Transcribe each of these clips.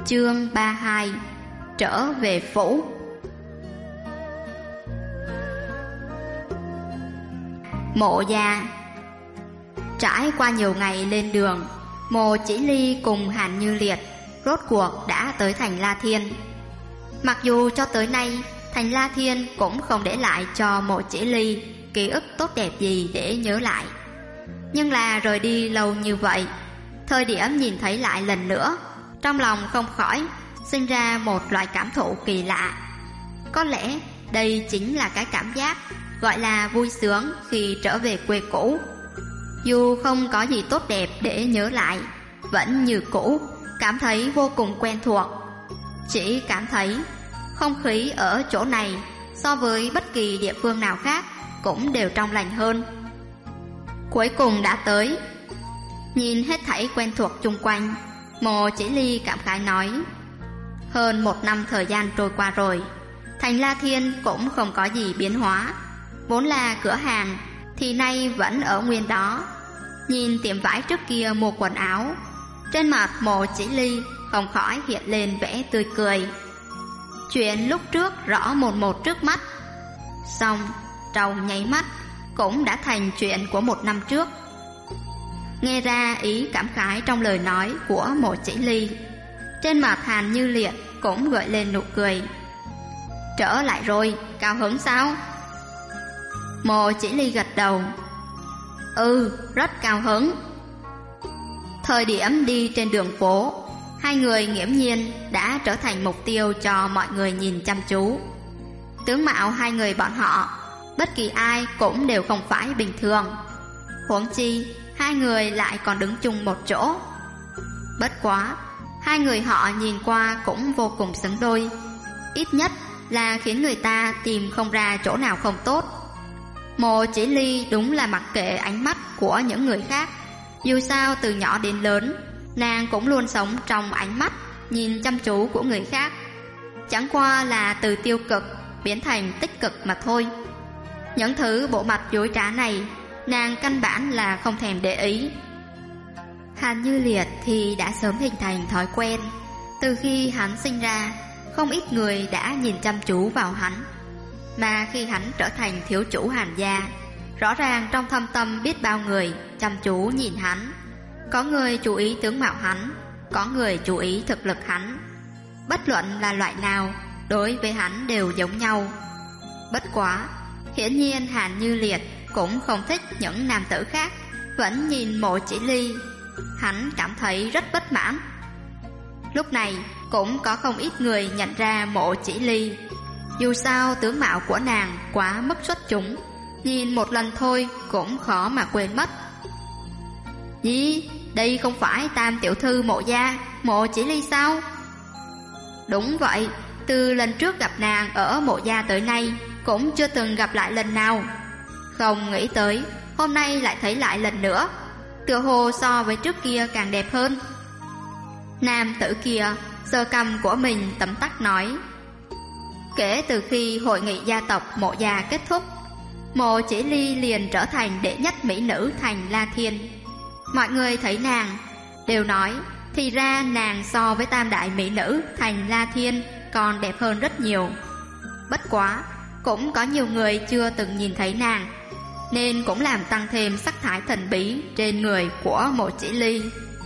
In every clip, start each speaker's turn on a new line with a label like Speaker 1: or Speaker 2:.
Speaker 1: Chương 32. Trở về phủ. Mộ gia. Trải qua nhiều ngày lên đường, Mộ Chỉ Ly cùng Hàn Như Liệt rốt cuộc đã tới thành La Thiên. Mặc dù cho tới nay thành La Thiên cũng không để lại cho Mộ Chỉ Ly ký ức tốt đẹp gì để nhớ lại, nhưng là rời đi lâu như vậy, thời điểm nhìn thấy lại lần nữa, trong lòng không khỏi sinh ra một loại cảm thụ kỳ lạ. Có lẽ đây chính là cái cảm giác gọi là vui sướng khi trở về quê cũ. Dù không có gì tốt đẹp để nhớ lại, vẫn như cũ, cảm thấy vô cùng quen thuộc. Chỉ cảm thấy không khí ở chỗ này so với bất kỳ địa phương nào khác cũng đều trong lành hơn. Cuối cùng đã tới. Nhìn hết thảy quen thuộc chung quanh, Mộ Chỉ Ly cảm khái nói: hơn 1 năm thời gian trôi qua rồi, thành La Thiên cũng không có gì biến hóa. Vốn là cửa hàng thì nay vẫn ở nguyên đó. Nhìn tiệm vải trước kia mua quần áo, trên mặt Mộ Chỉ Ly không khỏi hiện lên vẻ tươi cười. Chuyện lúc trước rõ một một trước mắt, xong trong nháy mắt cũng đã thành chuyện của 1 năm trước. Nghe ra ý cảm khái trong lời nói của Mộ Chỉ Ly, trên mặt Hàn Như Liệt cũng gợi lên nụ cười. Trở lại rồi, cao hứng sao? Mộ Chỉ Ly gật đầu. Rất cao hứng. Thời điểm đi trên đường phố, hai người nghiễm nhiên đã trở thành mục tiêu cho mọi người nhìn chăm chú. Tướng mạo hai người bọn họ, bất kỳ ai cũng đều không phải bình thường. Huống chi hai người lại còn đứng chung một chỗ. Bất quá, hai người họ nhìn qua cũng vô cùng xứng đôi, ít nhất là khiến người ta tìm không ra chỗ nào không tốt. Mộ Chỉ Ly đúng là mặc kệ ánh mắt của những người khác. Dù sao từ nhỏ đến lớn, nàng cũng luôn sống trong ánh mắt nhìn chăm chú của người khác. Chẳng qua là từ tiêu cực biến thành tích cực mà thôi. Những thứ bộ mặt dối trá này nàng căn bản là không thèm để ý. Hàn Như Liệt thì đã sớm hình thành thói quen. Từ khi hắn sinh ra, không ít người đã nhìn chăm chú vào hắn. Mà khi hắn trở thành thiếu chủ Hàn gia, rõ ràng trong thâm tâm biết bao người chăm chú nhìn hắn. Có người chú ý tướng mạo hắn, có người chú ý thực lực hắn. Bất luận là loại nào, đối với hắn đều giống nhau. Bất quá, hiển nhiên Hàn Như Liệt cũng không thích những nam tử khác vẫn nhìn Mộ Chỉ Ly. Hắn cảm thấy rất bất mãn. Lúc này cũng có không ít người nhận ra Mộ Chỉ Ly. Dù sao tướng mạo của nàng quá mức xuất chúng, nhìn một lần thôi cũng khó mà quên mất. Gì? Đây không phải tam tiểu thư Mộ gia, Mộ Chỉ Ly sao? Đúng vậy, từ lần trước gặp nàng ở Mộ gia tới nay cũng chưa từng gặp lại lần nào. Không nghĩ tới hôm nay lại thấy lại lần nữa, tựa hồ so với trước kia càng đẹp hơn. Nam tử kia sờ cằm của mình tấm tắc nói: kể từ khi hội nghị gia tộc Mộ gia kết thúc, Mộ Chỉ Ly liền trở thành đệ nhất mỹ nữ thành La Thiên. Mọi người thấy nàng đều nói thì ra nàng so với tam đại mỹ nữ thành La Thiên còn đẹp hơn rất nhiều. Bất quá cũng có nhiều người chưa từng nhìn thấy nàng, nên cũng làm tăng thêm sắc thái thần bí trên người của Mộ Chỉ Ly.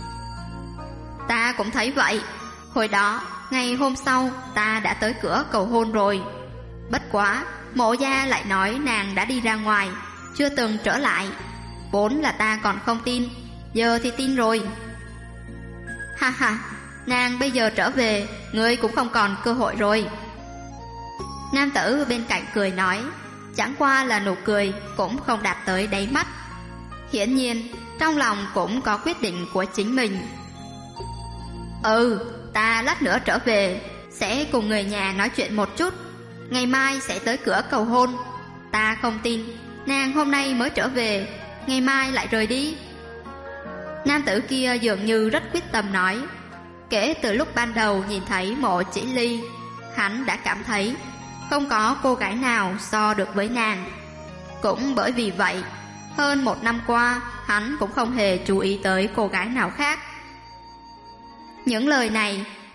Speaker 1: Ta cũng thấy vậy. Hồi đó, ngày hôm sau ta đã tới cửa cầu hôn rồi. Bất quá, Mộ gia lại nói nàng đã đi ra ngoài, chưa từng trở lại. Vốn là ta còn không tin, giờ thì tin rồi. Ha ha, nàng bây giờ trở về, ngươi cũng không còn cơ hội rồi. Nam tử bên cạnh cười nói, chẳng qua là nụ cười cũng không đạt tới đáy mắt. Hiển nhiên trong lòng cũng có quyết định của chính mình. Ta lát nữa trở về sẽ cùng người nhà nói chuyện một chút, ngày mai sẽ tới cửa cầu hôn. Ta không tin nàng hôm nay mới trở về, ngày mai lại rời đi. Nam tử kia dường như rất quyết tâm nói. Kể từ lúc ban đầu nhìn thấy Mộ Chỉ Ly, hắn đã cảm thấy không có cô gái nào so được với nàng. Cũng bởi vì vậy, hơn 1 năm qua hắn cũng không hề chú ý tới cô gái nào khác. Những lời này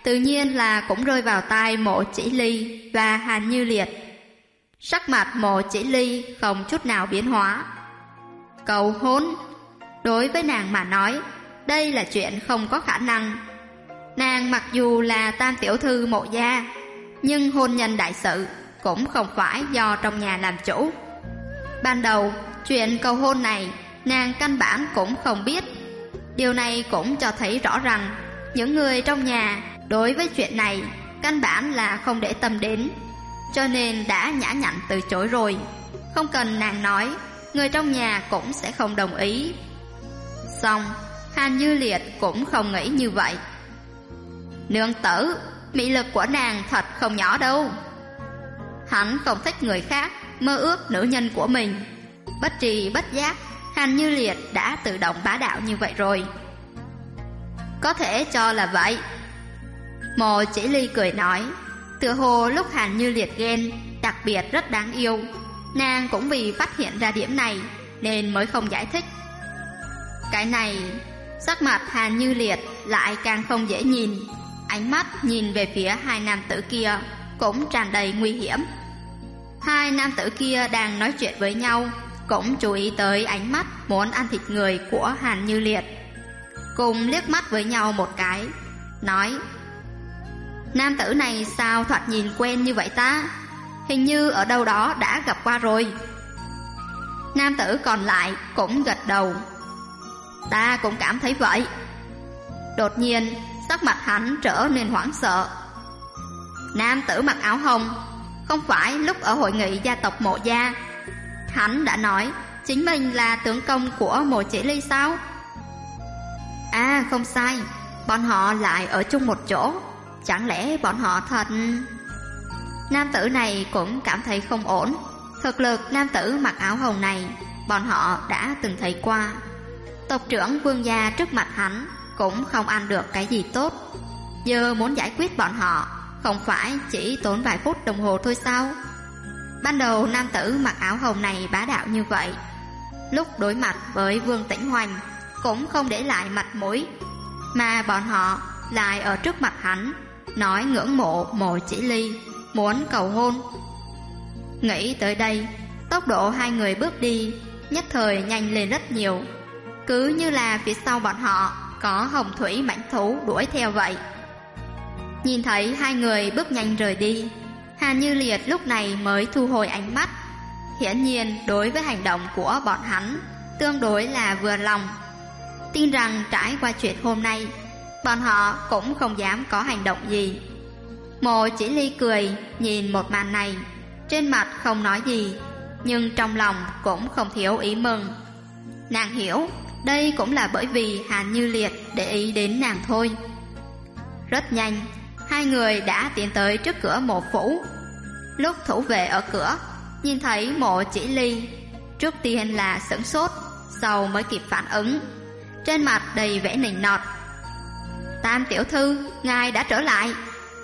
Speaker 1: tự nhiên là cũng rơi vào tai Mộ Chỉ Ly và Hàn Như Liệt. Sắc mặt Mộ Chỉ Ly không chút nào biến hóa. Cầu hôn, đối với nàng mà nói, đây là chuyện không có khả năng. Nàng mặc dù là tam tiểu thư Mộ gia, nhưng hôn nhân đại sự cũng không phải do trong nhà làm chủ. Ban đầu, chuyện cầu hôn này nàng căn bản cũng không biết. Điều này cũng cho thấy rõ rằng những người trong nhà đối với chuyện này căn bản là không để tâm đến, cho nên đã nhã nhặn từ chối rồi. Không cần nàng nói, người trong nhà cũng sẽ không đồng ý. Xong, Hàn Như Liệt cũng không nghĩ như vậy. Nương tử, mị lực của nàng thật không nhỏ đâu. Hắn không thích người khác mơ ước nữ nhân của mình. Bất tri bất giác, Hàn Như Liệt đã tự động bá đạo như vậy rồi. Có thể cho là vậy. Mộ Chỉ Ly cười nói, tựa hồ lúc Hàn Như Liệt ghen đặc biệt rất đáng yêu. Nàng cũng vì phát hiện ra điểm này nên mới không giải thích. Cái này, sắc mặt Hàn Như Liệt lại càng không dễ nhìn. Ánh mắt nhìn về phía hai nam tử kia cũng tràn đầy nguy hiểm. Hai nam tử kia đang nói chuyện với nhau, cũng chú ý tới ánh mắt muốn ăn thịt người của Hàn Như Liệt. Cùng liếc mắt với nhau một cái, nói, nam tử này sao thoạt nhìn quen như vậy ta? Hình như ở đâu đó đã gặp qua rồi. Nam tử còn lại cũng gật đầu. Ta cũng cảm thấy vậy. Đột nhiên, sắc mặt hắn trở nên hoảng sợ. Nam tử mặc áo hồng, không phải lúc ở hội nghị gia tộc Mộ gia hắn đã nói chính mình là tướng công của Mộ Chỉ Ly sao? À không sai, bọn họ lại ở chung một chỗ. Chẳng lẽ bọn họ thật... Nam tử này cũng cảm thấy không ổn. Thực lực nam tử mặc áo hồng này bọn họ đã từng thấy qua. Tộc trưởng Vương gia trước mặt hắn cũng không ăn được cái gì tốt. Giờ muốn giải quyết bọn họ không phải chỉ tốn vài phút đồng hồ thôi sao? Ban đầu nam tử mặc áo hồng này bá đạo như vậy, lúc đối mặt với Vương Tĩnh Hoành cũng không để lại mặt mũi, mà bọn họ lại ở trước mặt hắn nói ngưỡng mộ Mộ Chỉ Ly, muốn cầu hôn. Nghĩ tới đây, tốc độ hai người bước đi nhất thời nhanh lên rất nhiều, cứ như là phía sau bọn họ có hồng thủy mãnh thú đuổi theo vậy. Nhìn thấy hai người bước nhanh rời đi, Hàn Như Liệt lúc này mới thu hồi ánh mắt. Hiển nhiên đối với hành động của bọn hắn tương đối là vừa lòng. Tin rằng trải qua chuyện hôm nay, bọn họ cũng không dám có hành động gì. Mộ Chỉ Ly cười nhìn một màn này, trên mặt không nói gì, nhưng trong lòng cũng không thiếu ý mừng. Nàng hiểu, đây cũng là bởi vì Hàn Như Liệt để ý đến nàng thôi. Rất nhanh, hai người đã tiến tới trước cửa Mộ phủ. Lúc thủ vệ ở cửa nhìn thấy Mộ Chỉ Ly, trước tiên là sửng sốt, sau mới kịp phản ứng, trên mặt đầy vẻ nịnh nọt. Tam tiểu thư, ngài đã trở lại.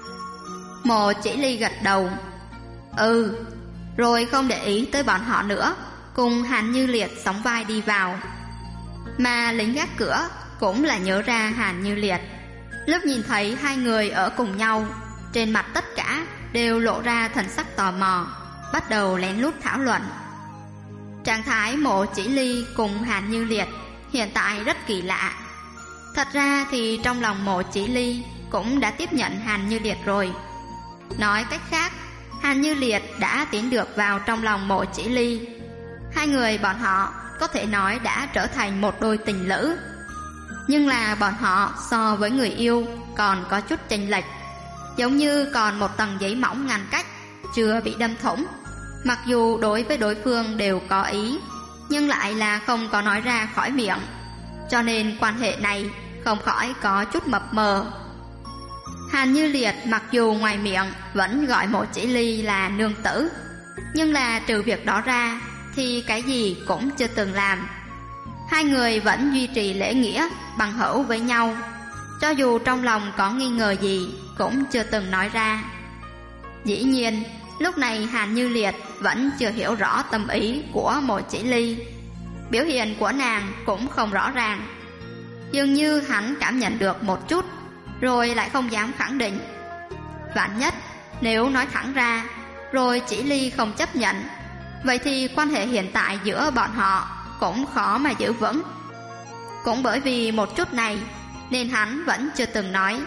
Speaker 1: Mộ Chỉ Ly gật đầu. Ừ, rồi không để ý tới bọn họ nữa, cùng Hàn Như Liệt sóng vai đi vào. Mà lính gác cửa cũng là nhớ ra Hàn Như Liệt. Lúc nhìn thấy hai người ở cùng nhau, trên mặt tất cả đều lộ ra thần sắc tò mò, bắt đầu lén lút thảo luận. Trạng thái Mộ Chỉ Ly cùng Hàn Như Liệt hiện tại rất kỳ lạ. Thật ra thì trong lòng Mộ Chỉ Ly cũng đã tiếp nhận Hàn Như Liệt rồi. Nói cách khác, Hàn Như Liệt đã tiến được vào trong lòng Mộ Chỉ Ly. Hai người bọn họ có thể nói đã trở thành một đôi tình lữ. Nhưng là bọn họ so với người yêu còn có chút chênh lệch, giống như còn một tầng giấy mỏng ngăn cách, chưa bị đâm thủng. Mặc dù đối với đối phương đều có ý, nhưng lại là không có nói ra khỏi miệng, cho nên quan hệ này không khỏi có chút mập mờ. Hàn Như Liệt mặc dù ngoài miệng vẫn gọi Mộ Chỉ Ly là nương tử, nhưng là trừ việc đó ra thì cái gì cũng chưa từng làm. Hai người vẫn duy trì lễ nghĩa bằng hữu với nhau, cho dù trong lòng có nghi ngờ gì cũng chưa từng nói ra. Dĩ nhiên lúc này Hàn Như Liệt vẫn chưa hiểu rõ tâm ý của Mộ Chỉ Ly. Biểu hiện của nàng cũng không rõ ràng, dường như hắn cảm nhận được một chút, rồi lại không dám khẳng định. Vạn nhất nếu nói thẳng ra rồi Chỉ Ly không chấp nhận, vậy thì quan hệ hiện tại giữa bọn họ cũng khó mà giữ vững. Cũng bởi vì một chút này nên hắn vẫn chưa từng nói.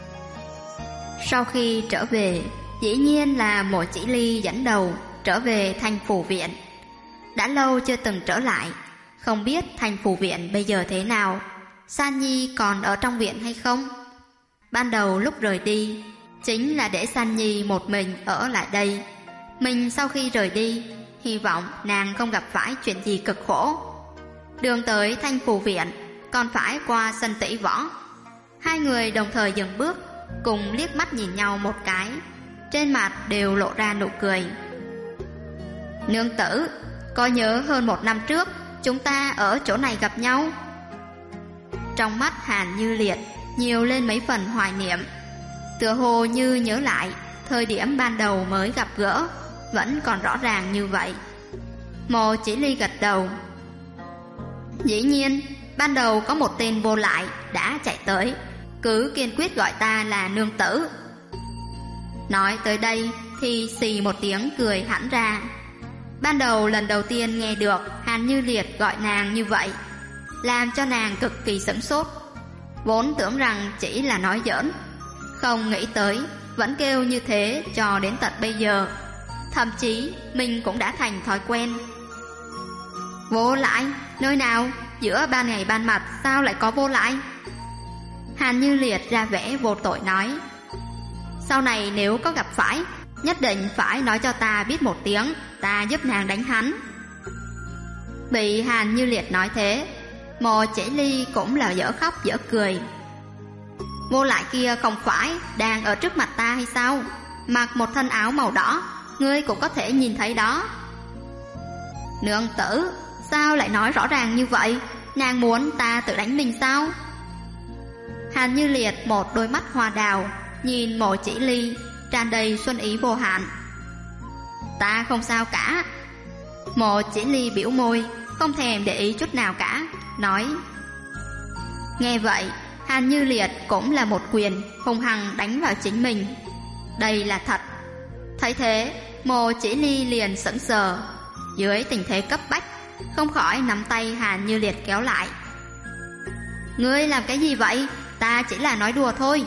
Speaker 1: Sau khi trở về, dĩ nhiên là Mộ Chỉ Ly dẫn đầu trở về Thanh Phủ Viện. Đã lâu chưa từng trở lại, không biết Thanh Phủ Viện bây giờ thế nào, San Nhi còn ở trong viện hay không. Ban đầu lúc rời đi chính là để San Nhi một mình ở lại đây. Mình sau khi rời đi, hy vọng nàng không gặp phải chuyện gì cực khổ. Đường tới Thanh Phủ Viện còn phải qua sân tỷ võ. Hai người đồng thời dừng bước, cùng liếc mắt nhìn nhau một cái, trên mặt đều lộ ra nụ cười. Nương tử, có nhớ hơn 1 năm trước chúng ta ở chỗ này gặp nhau? Trong mắt Hàn Như Liệt nhiều lên mấy phần hoài niệm, tựa hồ như nhớ lại thời điểm ban đầu mới gặp gỡ, vẫn còn rõ ràng như vậy. Mộ Chỉ Ly gật đầu. Dĩ nhiên, ban đầu có một tên vô lại đã chạy tới, cứ kiên quyết gọi ta là nương tử. Nói tới đây thì xì một tiếng cười hẳn ra. Ban đầu lần đầu tiên nghe được Hàn Như Liệt gọi nàng như vậy, làm cho nàng cực kỳ sửng sốt. Vốn tưởng rằng chỉ là nói giỡn, không nghĩ tới vẫn kêu như thế cho đến tận bây giờ. Thậm chí mình cũng đã thành thói quen. Vô lại? Nơi nào? Giữa ban ngày ban mặt sao lại có vô lại? Hàn Như Liệt ra vẻ vô tội nói. Sau này nếu có gặp phải, nhất định phải nói cho ta biết một tiếng, ta giúp nàng đánh hắn. Bị Hàn Như Liệt nói thế, Mộ Chỉ Ly cũng là dở khóc dở cười. Vô lại kia không phải đang ở trước mặt ta hay sao? Mặc một thân áo màu đỏ, ngươi cũng có thể nhìn thấy đó. Nương tử, sao lại nói rõ ràng như vậy? Nàng muốn ta tự đánh mình sao? Hàn Như Liệt một đôi mắt hoa đào nhìn Mộ Chỉ Ly, tràn đầy xuân ý vô hạn. Ta không sao cả. Mộ Chỉ Ly biểu môi, không thèm để ý chút nào cả, nói. Nghe vậy, Hàn Như Liệt cũng là một quyền hung hăng đánh vào chính mình. Đây là thật. Thấy thế, Mộ Chỉ Ly liền sững sờ, dưới tình thế cấp bách, không khỏi nắm tay Hàn Như Liệt kéo lại. Ngươi làm cái gì vậy? Ta chỉ là nói đùa thôi.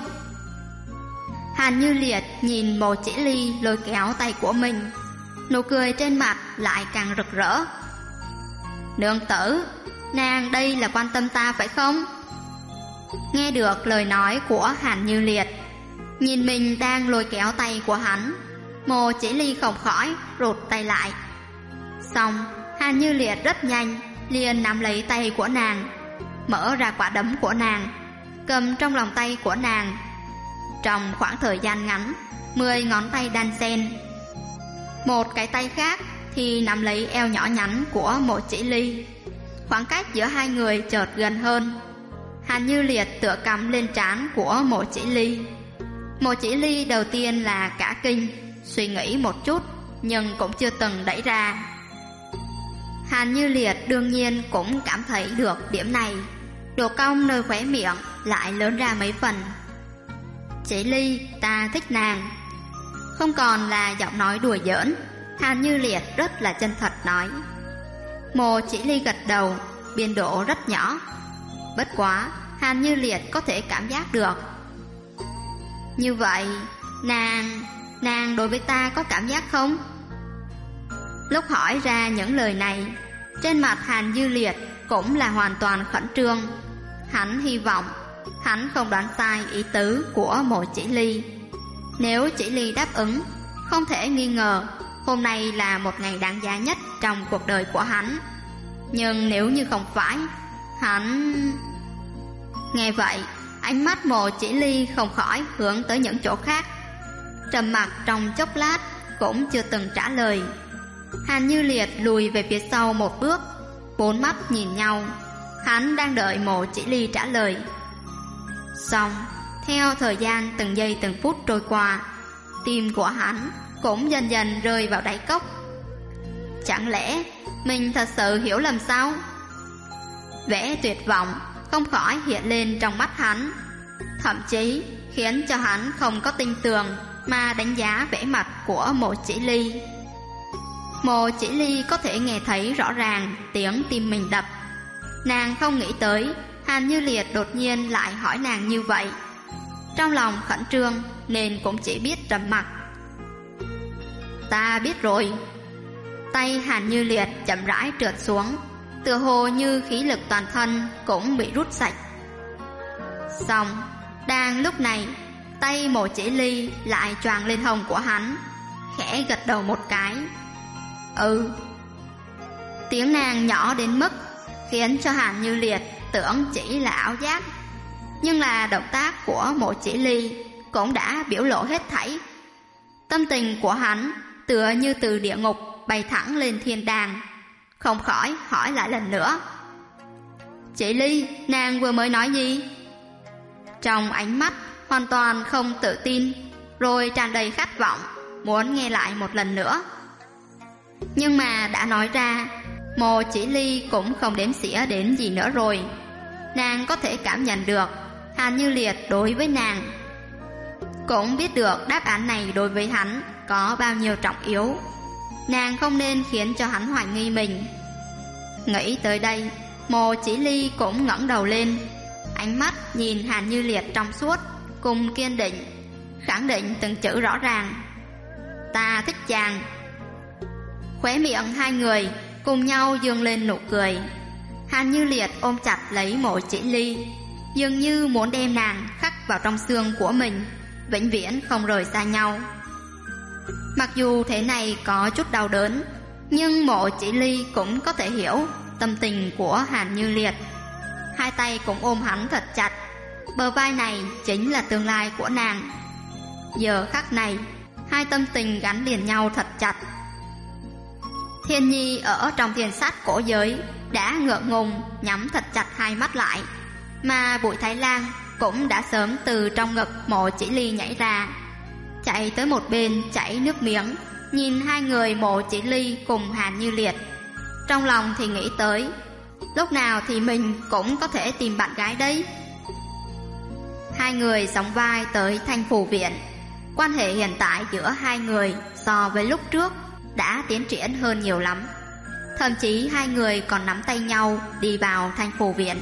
Speaker 1: Hàn Như Liệt nhìn Mộ Chỉ Ly lôi kéo tay của mình, nụ cười trên mặt lại càng rực rỡ. Nương tử, nàng đây là quan tâm ta phải không? Nghe được lời nói của Hàn Như Liệt, nhìn mình đang lôi kéo tay của hắn, Mộ Chỉ Ly không khỏi rụt tay lại. Xong, Hàn Như Liệt rất nhanh liền nắm lấy tay của nàng, mở ra quả đấm của nàng, cầm trong lòng tay của nàng. Trong khoảng thời gian ngắn, 10 ngón tay đan xen. Một cái tay khác thì nắm lấy eo nhỏ nhắn của Mộ Chỉ Ly. Khoảng cách giữa hai người chợt gần hơn. Hàn Như Liệt tựa cắm lên trán của Mộ Chỉ Ly. Mộ Chỉ Ly đầu tiên là cả kinh, suy nghĩ một chút nhưng cũng chưa từng đẩy ra. Hàn Như Liệt đương nhiên cũng cảm thấy được điểm này, độ cong nơi khóe miệng lại lớn ra mấy phần. Chỉ Ly, ta thích nàng. Không còn là giọng nói đùa giỡn, Hàn Như Liệt rất là chân thật nói. Mộ Chỉ Ly gật đầu, biên độ rất nhỏ. Bất quá Hàn Như Liệt có thể cảm giác được. Như vậy, nàng đối với ta có cảm giác không? Lúc hỏi ra những lời này, trên mặt Hàn Như Liệt cũng là hoàn toàn khẩn trương. Hắn hy vọng hắn không đoán sai ý tứ của Mộ Chỉ Ly. Nếu Chỉ Ly đáp ứng, không thể nghi ngờ hôm nay là một ngày đáng giá nhất trong cuộc đời của hắn. Nhưng nếu như không phải, hắn... Nghe vậy, ánh mắt Mộ Chỉ Ly không khỏi hướng tới những chỗ khác. Trầm mặc trong chốc lát, cũng chưa từng trả lời. Hàn Như Liệt lùi về phía sau một bước, bốn mắt nhìn nhau. Hắn đang đợi Mộ Chỉ Ly trả lời. Xong, theo thời gian từng giây từng phút trôi qua, tim của hắn cũng dần dần rơi vào đáy cốc. Chẳng lẽ mình thật sự hiểu lầm sao? Vẻ tuyệt vọng không khỏi hiện lên trong mắt hắn. thậm chí khiến cho hắn không có tin tưởng mà đánh giá vẻ mặt của Mộ Chỉ Ly. Mộ Chỉ Ly có thể nghe thấy rõ ràng tiếng tim mình đập. Nàng không nghĩ tới Hàn Như Liệt đột nhiên lại hỏi nàng như vậy. Trong lòng khẩn trương nên cũng chỉ biết trầm mặc. Ta biết rồi. Tay Hàn Như Liệt chậm rãi trượt xuống, tựa hồ như khí lực toàn thân cũng bị rút sạch. Xong, đang lúc này, tay Mộ Chỉ Ly lại choàng lên hông của hắn, khẽ gật đầu một cái. Ừ. Tiếng nàng nhỏ đến mức khiến cho Hàn Như Liệt tưởng chỉ là ảo giác, nhưng là động tác của Mộ Chỉ Ly cũng đã biểu lộ hết thảy. Tâm tình của hắn tựa như từ địa ngục bay thẳng lên thiên đàng, không khỏi hỏi lại lần nữa. Chỉ Ly, nàng vừa mới nói gì? Trong ánh mắt hoàn toàn không tự tin, rồi tràn đầy khát vọng, muốn nghe lại một lần nữa. Nhưng mà đã nói ra, Mộ Chỉ Ly cũng không đếm xỉa đến gì nữa rồi. Nàng có thể cảm nhận được Hàn Như Liệt đối với nàng, cũng biết được đáp án này đối với hắn có bao nhiêu trọng yếu. Nàng không nên khiến cho hắn hoài nghi mình. Nghĩ tới đây, Mộ Chỉ Ly cũng ngẩng đầu lên, ánh mắt nhìn Hàn Như Liệt trong suốt cùng kiên định, khẳng định từng chữ rõ ràng. Ta thích chàng. Khóe miệng hai người cùng nhau dương lên nụ cười. Hàn Như Liệt ôm chặt lấy Mộ Chỉ Ly, dường như muốn đem nàng khắc vào trong xương của mình, vĩnh viễn không rời xa nhau. Mặc dù thế này có chút đau đớn, nhưng Mộ Chỉ Ly cũng có thể hiểu tâm tình của Hàn Như Liệt. Hai tay cũng ôm hắn thật chặt, bờ vai này chính là tương lai của nàng. Giờ khắc này, hai tâm tình gắn liền nhau thật chặt. Thiên Nhi ở trong Thiên Sát cổ giới đã ngượng ngùng nhắm thật chặt hai mắt lại, mà Bụi Thái Lan cũng đã sớm từ trong ngực Mộ Chỉ Ly nhảy ra, chạy tới một bên chảy nước miếng, nhìn hai người Mộ Chỉ Ly cùng Hàn Như Liệt. Trong lòng thì nghĩ tới, lúc nào thì mình cũng có thể tìm bạn gái đấy. Hai người sóng vai tới Thanh Phủ Viện. Quan hệ hiện tại giữa hai người so với lúc trước đã tiến triển hơn nhiều lắm. Thậm chí hai người còn nắm tay nhau đi vào Thanh Phủ Viện.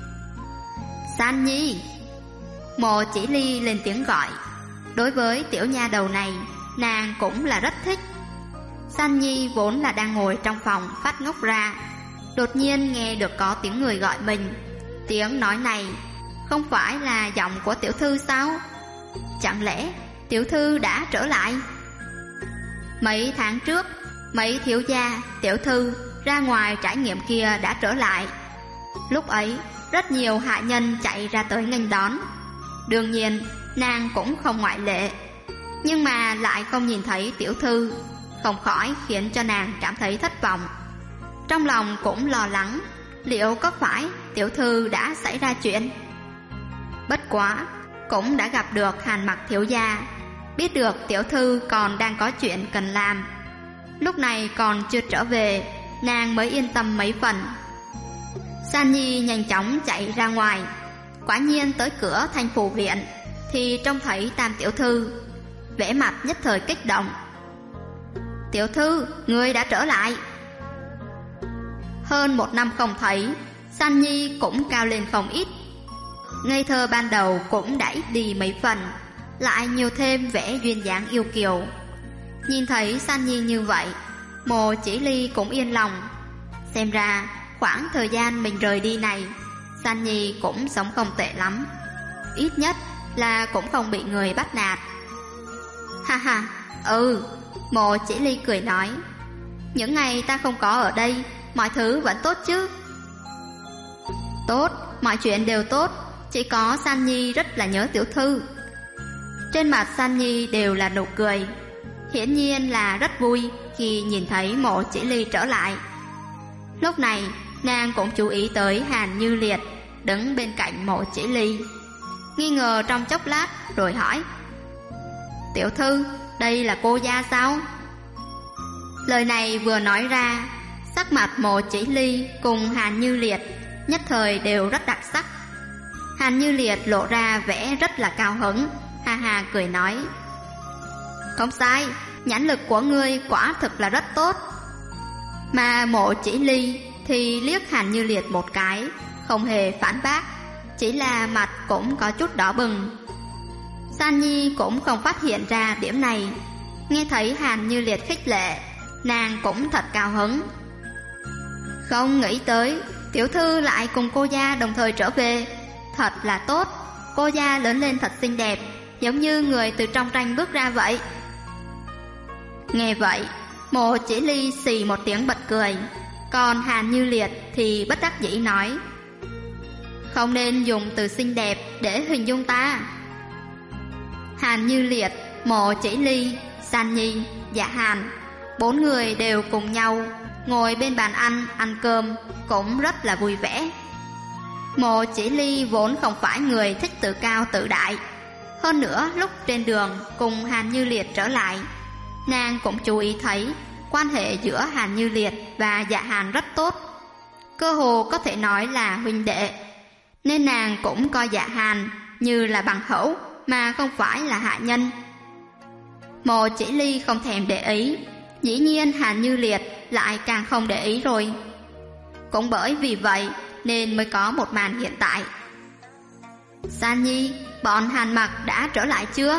Speaker 1: San Nhi. Mộ Chỉ Ly lên tiếng gọi. Đối với tiểu nha đầu này, nàng cũng là rất thích. San Nhi vốn là đang ngồi trong phòng phát ngốc ra, đột nhiên nghe được có tiếng người gọi mình. Tiếng nói này không phải là giọng của tiểu thư sao? Chẳng lẽ tiểu thư đã trở lại? Mấy tháng trước, mấy thiếu gia, tiểu thư ra ngoài trải nghiệm kia đã trở lại. Lúc ấy, rất nhiều hạ nhân chạy ra tới nghênh đón. Đương nhiên, nàng cũng không ngoại lệ. Nhưng mà lại không nhìn thấy tiểu thư, không khỏi khiến cho nàng cảm thấy thất vọng. Trong lòng cũng lo lắng, liệu có phải tiểu thư đã xảy ra chuyện? Bất quá, cũng đã gặp được Hàn Mặc thiếu gia, biết được tiểu thư còn đang có chuyện cần làm. Lúc này còn chưa trở về, nàng mới yên tâm mấy phần. San Nhi nhanh chóng chạy ra ngoài. Quả nhiên tới cửa Thanh Phủ Viện thì trông thấy Tam tiểu thư, vẻ mặt nhất thời kích động. Tiểu thư, ngươi đã trở lại. Hơn một năm không thấy, San Nhi cũng cao lên không ít. Ngây thơ ban đầu cũng đã ít đi mấy phần, lại nhiều thêm vẻ duyên dáng yêu kiều. Nhìn thấy San Nhi như vậy, Mộ Chỉ Ly cũng yên lòng. Xem ra khoảng thời gian mình rời đi này, San Nhi cũng sống không tệ lắm, ít nhất là cũng không bị người bắt nạt. Ha ha, Mộ Chỉ Ly cười nói. Những ngày ta không có ở đây, mọi thứ vẫn tốt chứ? Tốt, mọi chuyện đều tốt, chỉ có San Nhi rất là nhớ tiểu thư. Trên mặt San Nhi đều là nụ cười, hiển nhiên là rất vui khi nhìn thấy Mộ Chỉ Ly trở lại. Lúc này nàng cũng chú ý tới Hàn Như Liệt đứng bên cạnh Mộ Chỉ Ly, nghi ngờ trong chốc lát rồi hỏi: Tiểu thư, đây là cô gia sao? Lời này vừa nói ra, sắc mặt Mộ Chỉ Ly cùng Hàn Như Liệt nhất thời đều rất đặc sắc. Hàn Như Liệt lộ ra vẻ rất là cao hứng, ha ha cười nói: Không sai, nhãn lực của ngươi quả thực là rất tốt. Mà Mộ Chỉ Ly thì liếc Hàn Như Liệt một cái, không hề phản bác, chỉ là mặt cũng có chút đỏ bừng. San Nhi cũng không phát hiện ra điểm này, nghe thấy Hàn Như Liệt khích lệ, nàng cũng thật cao hứng. Không nghĩ tới tiểu thư lại cùng cô gia đồng thời trở về, thật là tốt. Cô gia lớn lên thật xinh đẹp, giống như người từ trong tranh bước ra vậy. Nghe vậy, Mộ Chỉ Ly xì một tiếng bật cười, còn Hàn Như Liệt thì bất đắc dĩ nói: Không nên dùng từ xinh đẹp để hình dung ta. Hàn Như Liệt, Mộ Chỉ Ly, San Nhi, Dạ Hàn, 4 người đều cùng nhau ngồi bên bàn ăn cơm, cũng rất là vui vẻ. Mộ Chỉ Ly vốn không phải người thích tự cao tự đại, hơn nữa lúc trên đường cùng Hàn Như Liệt trở lại, nàng cũng chú ý thấy quan hệ giữa Hàn Như Liệt và Dạ Hàn rất tốt, cơ hồ có thể nói là huynh đệ, nên nàng cũng coi Dạ Hàn như là bằng hữu mà không phải là hạ nhân. Mộ Chỉ Ly không thèm để ý, dĩ nhiên Hàn Như Liệt lại càng không để ý rồi. Cũng bởi vì vậy nên mới có một màn hiện tại. San Nhi, bọn Hàn Mặc đã trở lại chưa?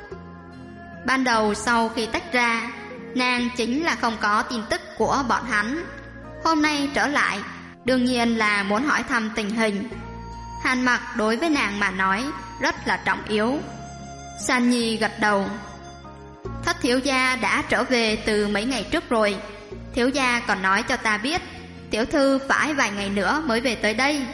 Speaker 1: Ban đầu sau khi tách ra, nàng chính là không có tin tức của bọn hắn. Hôm nay trở lại, đương nhiên là muốn hỏi thăm tình hình. Hàn Mặc đối với nàng mà nói rất là trọng yếu. San Nhi gật đầu. Thất thiếu gia đã trở về từ mấy ngày trước rồi. Thiếu gia còn nói cho ta biết tiểu thư phải vài ngày nữa mới về tới đây.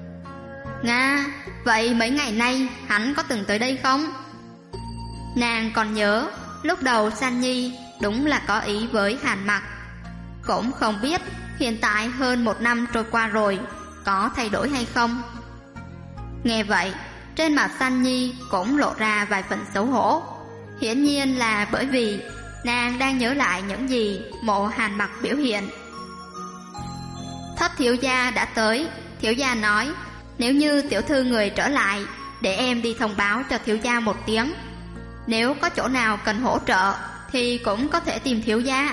Speaker 1: Nga, vậy mấy ngày nay hắn có từng tới đây không? Nàng còn nhớ lúc đầu San Nhi đúng là có ý với Hàn Mặc, cũng không biết hiện tại hơn 1 năm trôi qua rồi có thay đổi hay không. Nghe vậy, trên mặt San Nhi cũng lộ ra vài phần xấu hổ, hiển nhiên là bởi vì nàng đang nhớ lại những gì Mộ Hàn Mặc biểu hiện. Thất thiếu gia đã tới, thiếu gia nói nếu như tiểu thư người trở lại, để em đi thông báo cho thiếu gia một tiếng. Nếu có chỗ nào cần hỗ trợ thì cũng có thể tìm thiếu gia.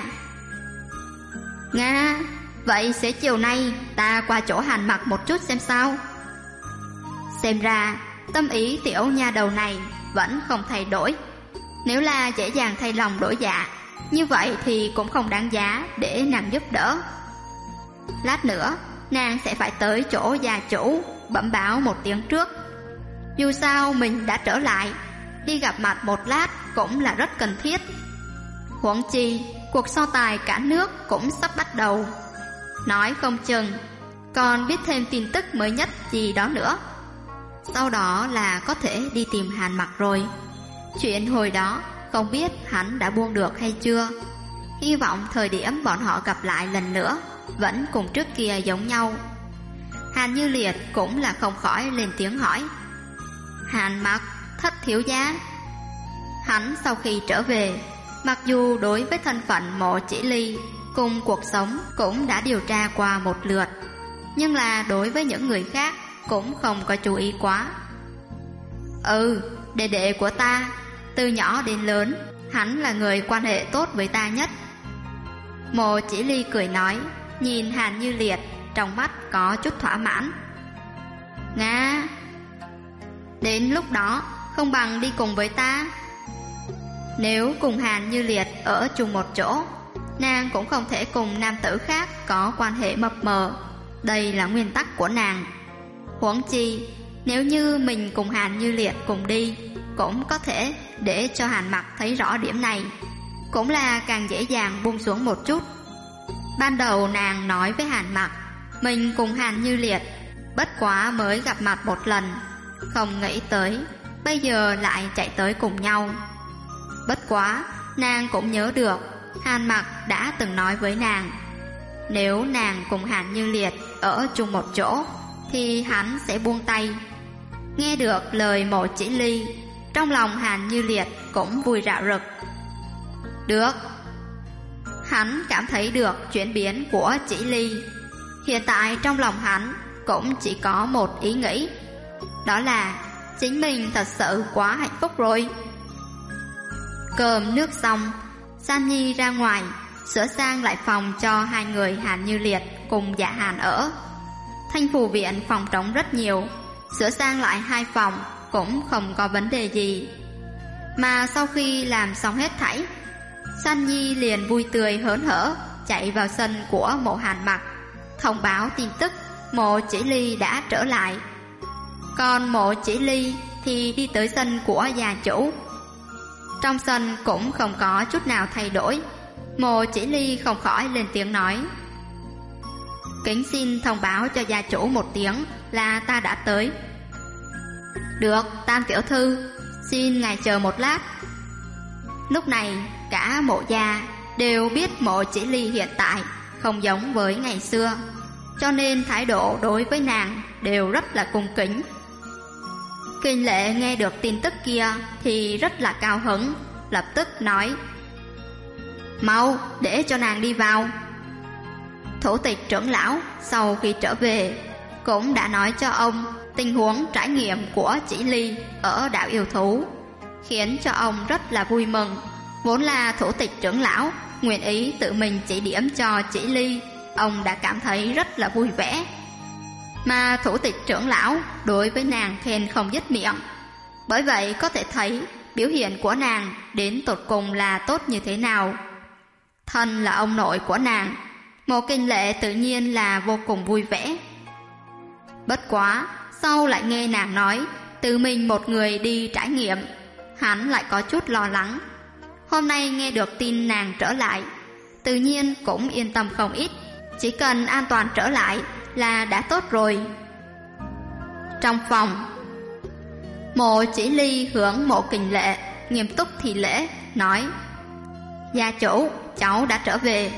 Speaker 1: Nga, vậy sẽ chiều nay ta qua chỗ Hàn Mặc một chút xem sao. Xem ra tâm ý tiểu nha đầu này vẫn không thay đổi. Nếu là dễ dàng thay lòng đổi dạ, như vậy thì cũng không đáng giá để nàng giúp đỡ. Lát nữa nàng sẽ phải tới chỗ gia chủ bẩm báo một tiếng trước. Dù sao mình đã trở lại, đi gặp mặt một lát cũng là rất cần thiết. Huống chi cuộc so tài cả nước cũng sắp bắt đầu, nói không chừng còn biết thêm tin tức mới nhất gì đó nữa. Sau đó là có thể đi tìm Hàn Mặc rồi. Chuyện hồi đó không biết hắn đã buông được hay chưa. Hy vọng thời điểm bọn họ gặp lại lần nữa vẫn cùng trước kia giống nhau. Hàn Như Liệt cũng là không khỏi lên tiếng hỏi: Hàn Mặc, thất thiếu gia. Hắn sau khi trở về, mặc dù đối với thân phận Mộ Chỉ Ly cùng cuộc sống cũng đã điều tra qua một lượt, nhưng là đối với những người khác cũng không có chú ý quá. Đệ đệ của ta, từ nhỏ đến lớn hắn là người quan hệ tốt với ta nhất. Mộ Chỉ Ly cười nói, nhìn Hàn Như Liệt, trong mắt có chút thỏa mãn. Nga, đến lúc đó không bằng đi cùng với ta. Nếu cùng Hàn Như Liệt ở chung một chỗ, nàng cũng không thể cùng nam tử khác có quan hệ mập mờ. Đây là nguyên tắc của nàng. Huống chi nếu như mình cùng Hàn Như Liệt cùng đi, cũng có thể để cho Hàn Mặc thấy rõ điểm này, cũng là càng dễ dàng buông xuống một chút. Ban đầu nàng nói với Hàn Mặc mình cùng Hàn Như Liệt bất quá mới gặp mặt một lần, không nghĩ tới bây giờ lại chạy tới cùng nhau. Bất quá nàng cũng nhớ được Hàn Mặc đã từng nói với nàng, nếu nàng cùng Hàn Như Liệt ở chung một chỗ thì hắn sẽ buông tay. Nghe được lời Mộ Chỉ Ly, trong lòng Hàn Như Liệt cũng vui rạo rực. Được. Hắn cảm thấy được chuyển biến của Chỉ Ly. Hiện tại trong lòng hắn cũng chỉ có một ý nghĩ, đó là chính mình thật sự quá hạnh phúc rồi. Cơm nước xong, San Nhi ra ngoài sửa sang lại phòng cho hai người Hàn Như Liệt cùng Dạ Hàn ở. Thanh Phù viện phòng trống rất nhiều, sửa sang lại 2 phòng cũng không có vấn đề gì. Mà sau khi làm xong hết thảy, San Nhi liền vui tươi hớn hở chạy vào sân của Mộ Hàn Mặc, thông báo tin tức Mộ Chỉ Ly đã trở lại. Còn Mộ Chỉ Ly thì đi tới sân của gia chủ. Trong sân cũng không có chút nào thay đổi. Mộ Chỉ Ly không khỏi lên tiếng nói: kính xin thông báo cho gia chủ một tiếng là ta đã tới. Được, Tam tiểu thư, xin ngài chờ một lát. Lúc này cả Mộ gia đều biết Mộ Chỉ Ly hiện tại không giống với ngày xưa, cho nên thái độ đối với nàng đều rất là cung kính. Kinh Lệ nghe được tin tức kia thì rất là cao hứng, lập tức nói: mau để cho nàng đi vào. Thủ tịch trưởng lão sau khi trở về cũng đã nói cho ông tình huống trải nghiệm của Chỉ Ly ở đảo yêu thú, khiến cho ông rất là vui mừng. Vốn là thủ tịch trưởng lão nguyện ý tự mình chỉ điểm cho Chỉ Ly, ông đã cảm thấy rất là vui vẻ. Mà thủ tịch trưởng lão đối với nàng khen không dứt miệng, bởi vậy có thể thấy biểu hiện của nàng đến tột cùng là tốt như thế nào. Thân là ông nội của nàng, Mộ Kinh Lệ tự nhiên là vô cùng vui vẻ. Bất quá sau lại nghe nàng nói tự mình một người đi trải nghiệm, hắn lại có chút lo lắng. Hôm nay nghe được tin nàng trở lại, tự nhiên cũng yên tâm không ít. Chỉ cần an toàn trở lại là đã tốt rồi. Trong phòng, Mộ Chỉ Ly hướng Mộ Kinh Lệ nghiêm túc thi lễ, nói: gia chủ, cháu đã trở về.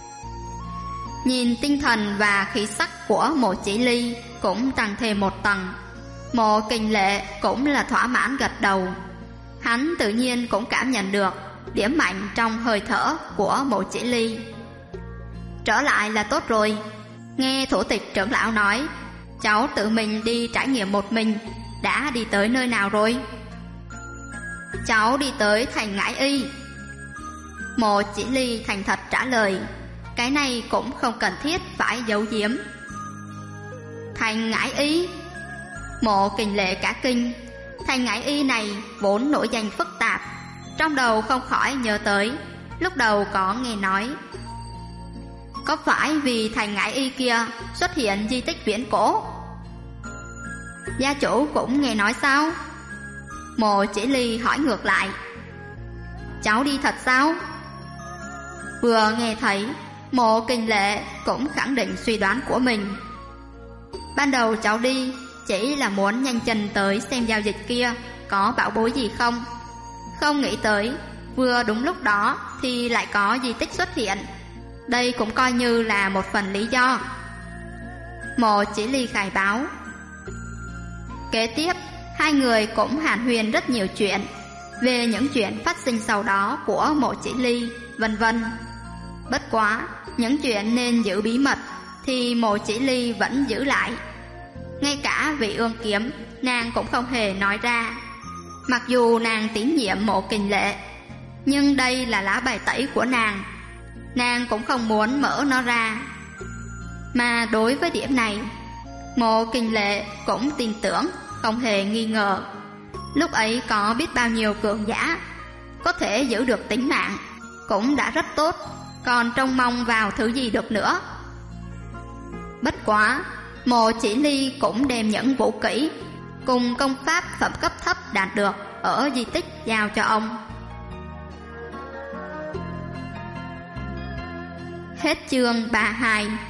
Speaker 1: Nhìn tinh thần và khí sắc của Mộ Chỉ Ly cũng tăng thêm một tầng, Mộ Kinh Lệ cũng là thỏa mãn gật đầu. Hắn tự nhiên cũng cảm nhận được điểm mạnh trong hơi thở của Mộ Chỉ Ly. Trở lại là tốt rồi. Nghe thủ tịch trưởng lão nói cháu tự mình đi trải nghiệm một mình, đã đi tới nơi nào rồi? Cháu đi tới thành Ngải Y. Mộ Chỉ Ly thành thật trả lời, cái này cũng không cần thiết phải giấu giếm. Thành Ngải Y? Mộ Kinh Lệ cả kinh. Thành Ngải Y này vốn nổi danh phức tạp, trong đầu không khỏi nhớ tới lúc đầu có nghe nói. Có phải vì thành Ngải Y kia xuất hiện di tích viễn cổ? Gia chủ cũng nghe nói sao? Mộ Chỉ Ly hỏi ngược lại. Cháu đi thật sao? Vừa nghe thấy, Mộ Kinh Lệ cũng khẳng định suy đoán của mình. Ban đầu cháu đi chỉ là muốn nhanh chân tới xem giao dịch kia có bảo bối gì không. Không nghĩ tới vừa đúng lúc đó thì lại có di tích xuất hiện. Đây cũng coi như là một phần lý do. Mộ Chỉ Ly khai báo. Kế tiếp, hai người cũng hàn huyên rất nhiều chuyện về những chuyện phát sinh sau đó của Mộ Chỉ Ly, vân vân. Bất quá, những chuyện nên giữ bí mật thì Mộ Chỉ Ly vẫn giữ lại. Ngay cả vị ương kiếm nàng cũng không hề nói ra. Mặc dù nàng tín nhiệm Mộ Kinh Lệ, nhưng đây là lá bài tẩy của nàng, nàng cũng không muốn mở nó ra. Mà đối với điểm này, Mộ Kinh Lệ cũng tin tưởng, không hề nghi ngờ. Lúc ấy có biết bao nhiêu cường giả có thể giữ được tính mạng cũng đã rất tốt, còn trông mong vào thứ gì được nữa. Bất quá, Mộ Chỉ Ly cũng đem những vũ kỹ cùng công pháp phẩm cấp thấp đạt được ở di tích giao cho ông. Hết chương 32.